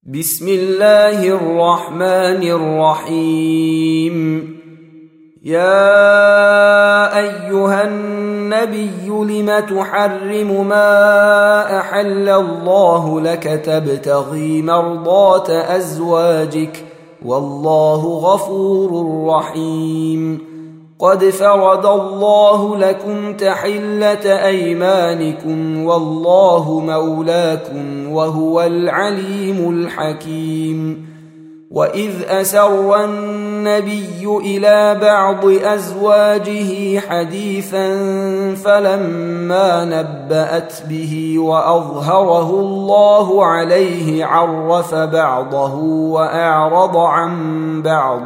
بسم الله الرحمن الرحيم. يا أيها النبي لم تحرم ما أحل الله لك تبتغي مرضات أزواجك والله غفور رحيم. قد فرض الله لكم تحلة أيمانكم والله مولاكم وهو العليم الحكيم. وإذ أسر النبي إلى بعض أزواجه حديثا فلما نبأت به وأظهره الله عليه عرف بعضه وأعرض عن بعض،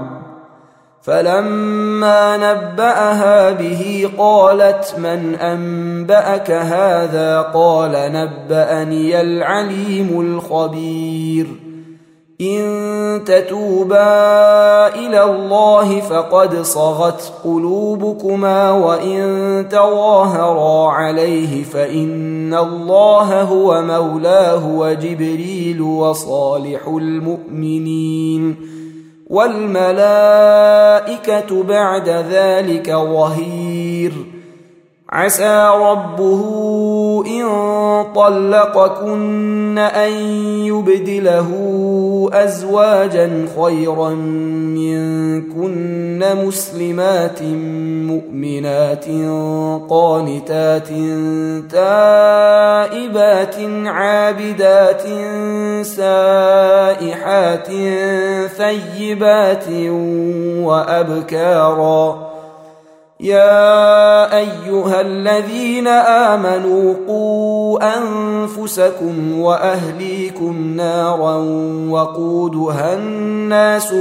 فلما نبأها به قالت من أنبأك هذا؟ قال نبأني العليم الخبير. إن تتوبا إلى الله فقد صغت قلوبكما وإن تظاهرا عليه فإن الله هو مولاه وجبريل وصالح المؤمنين والملائكة بعد ذلك ظهير. عسى ربه إن طلقكن أن يبدله أزواجا خيرا منكن مسلمات مؤمنات قانتات تائبات عابدات سائحات ثيبات وأبكارا. يا أيها الذين آمنوا قوا أنفسكم وأهليكم نارا وقودها الناس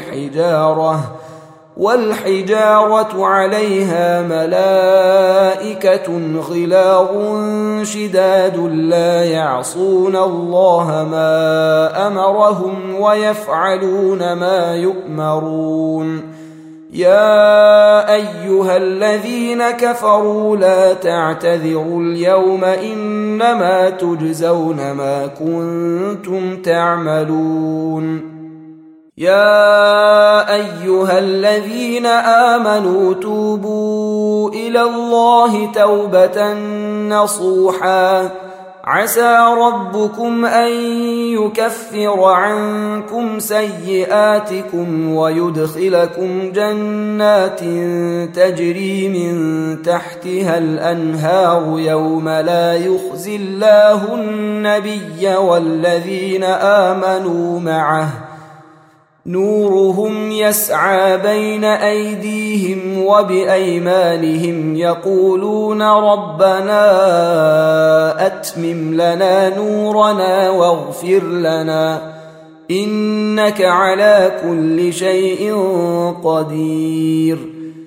والحجارة عليها ملائكة غلاظ شداد لا يعصون الله ما أمرهم ويفعلون ما يؤمرون. يا أيها الذين كفروا لا تعتذروا اليوم إنما تجزون ما كنتم تعملون. يا أيها الذين آمنوا توبوا إلى الله توبة نصوحا عسى ربكم أن يكفر عنكم سيئاتكم ويدخلكم جنات تجري من تحتها الأنهار يوم لا يخزي الله النبي والذين آمنوا معه نورهم يسعى بين أيديهم وبأيمانهم يقولون ربنا أتمم لنا نورنا واغفر لنا إنك على كل شيء قدير.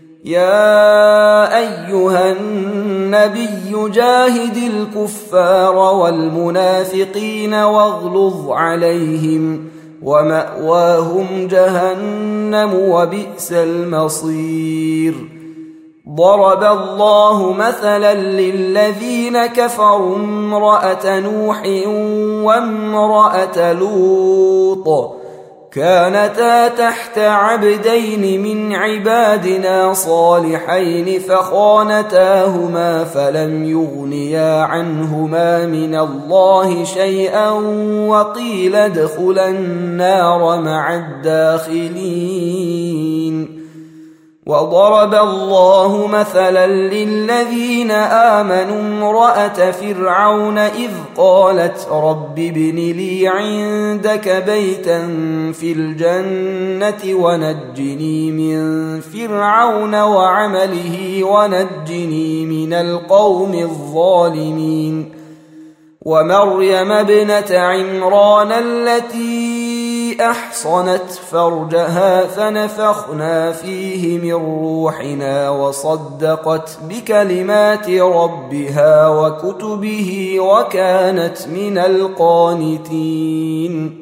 يا أيها النبي جاهد الكفار والمنافقين واغلظ عليهم ومأواهم جهنم وبئس المصير. ضرب الله مثلا للذين كفروا امرأة نوح وامرأة لوط كانتا تحت عبدين من عبادنا صالحين فخانتاهما فلم يغنيا عنهما من الله شيئا وقيل ادخلا النار مع الداخلين. وضرب الله مثلا للذين آمنوا امرأة فرعون إذ قالت رب ابن لي عندك بيتا في الجنة ونجني من فرعون وعمله ونجني من القوم الظالمين. ومريم ابنة عمران التي أحصنت فرجها فنفخنا فيه من روحنا وصدقت بكلمات ربها وكتبه وكانت من القانتين.